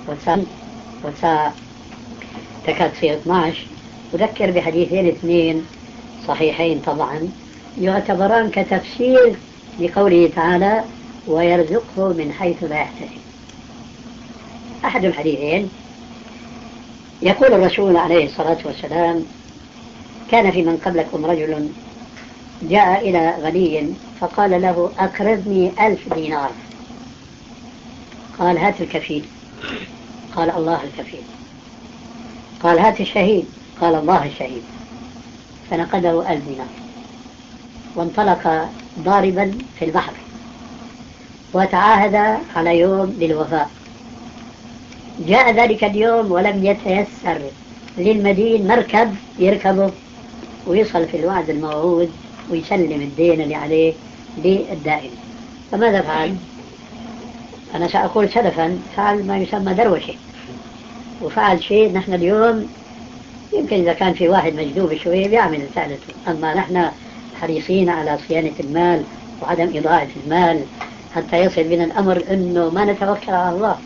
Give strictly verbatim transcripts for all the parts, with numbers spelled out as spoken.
وساعة وساعة تكاد تصير اثناشر. أذكر بحديثين اثنين صحيحين طبعا يعتبران كتفسير لقوله تعالى ويرزقه من حيث لا يحتسب. أحد الحديثين يقول الرسول عليه الصلاة والسلام كان في من قبلكم رجل جاء إلى غني فقال له أقرضني ألف دينار. قال هات الكفيل. قال الله الكفيل. قال هات الشهيد. قال الله الشهيد. فنقده ألف دينار وانطلق ضاربا في البحر وتعاهد على يوم للوفاء. جاء ذلك اليوم ولم يتيسر للمدين مركب يركبه ويصل في الوعد الموعود ويسلم الدين اللي عليه للدائن. فماذا فعل؟ أنا سأقول سلفا فعل ما يسمى دروشة، وفعل شيء نحن اليوم يمكن إذا كان في واحد مجذوب شوية بيعمل فعلته، أما نحن حريصين على صيانة المال وعدم إضاعة المال حتى يصل بنا الأمر أنه ما نتوكل على الله.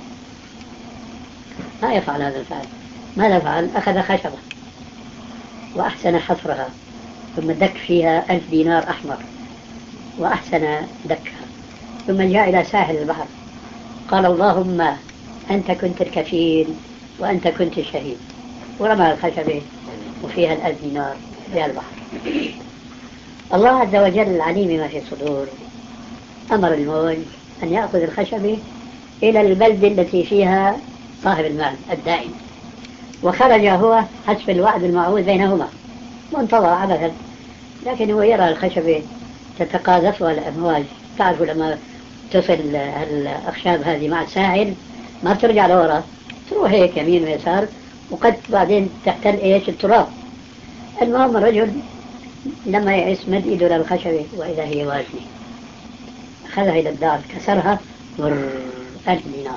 ما يفعل هذا الفعل. ماذا فعل؟ أخذ خشبة وأحسن حفرها ثم دك فيها ألف دينار أحمر وأحسن دكها، ثم جاء إلى ساحل البحر قال اللهم أنت كنت الكفيل وأنت كنت الشهيد، ورمى الخشبة وفيها الألف دينار في البحر. الله عز وجل العليم ما في الصدور أمر الموج أن يأخذ الخشبة إلى البلد التي فيها صاحب المال الدائم، وخرج هو حسب الوعد الموعود بينهما وانتظر عبثا، لكن هو يرى الخشبة تتقاذفها الأمواج. تعرفوا لما تصل الأخشاب هذه مع الساحل ما بترجع لورا، تروح هيك يمين ويسار وقد بعدين تحتل ايش التراب. المهم الرجل لما يعيش مد ايده للخشبة وإذا هي وازنة، أخذها إلى الدار كسرها ألف دينار.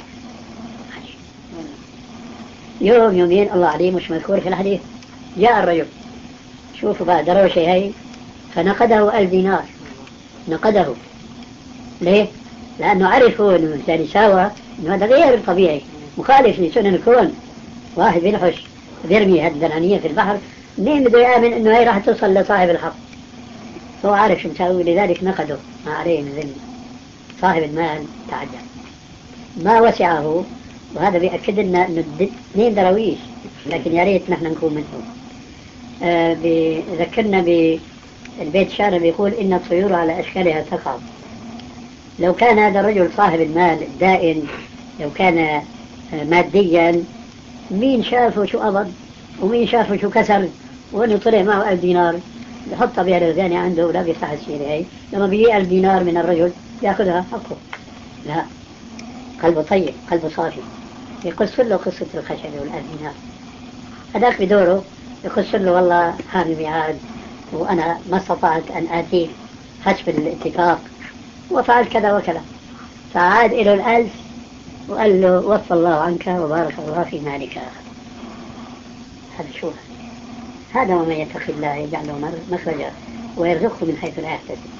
يوم يومين الله عليه مش مذكور في الحديث جاء الرجل، شوفوا بقى دروشة هي، فنقده ألف دينار. نقده ليه؟ لأنه عرفوا أنه الإنسان يساوى أنه هذا غير طبيعي مخالف لسنن الكون. واحد بيلحش بيرمي هذه الدنانية في البحر، مين بده يآمن أنه هي راح توصل لصاحب الحق؟ هو عارف شو مساوي، لذلك نقده ما عليه من ذنب. صاحب المال تعجب ما وسعه، وهذا بيأكد لنا أنه اثنين درويش، لكن يا ريت نحن نكون منهم. آه بذكرنا بالبيت شعر بيقول إن الطيور على أشكالها تقع. لو كان هذا الرجل صاحب المال الدائن لو كان آه ماديا، مين شافه شو قبض ومين شافه شو كسر وانه طلع معه ألف دينار يحطها بهالغزانة عنده ولا بيفتح السيرة هي، لما بيجي ألف دينار من الرجل يأخذها حقه. لا، قلبه طيب، قلبه صافي، يقص له قصة الخشبة والألف دينار. هذاك بدوره يقص له والله هذا ميعاد وأنا ما استطعت أن آتي حسب الاتفاق وفعل كذا وكذا، فعاد إلى الألف وقال له وفى الله عنك وبارك الله في مالك. هذا شو هذا؟ ومن يتق الله يجعل له مخرجا ويرزقه من حيث لا يحتسب.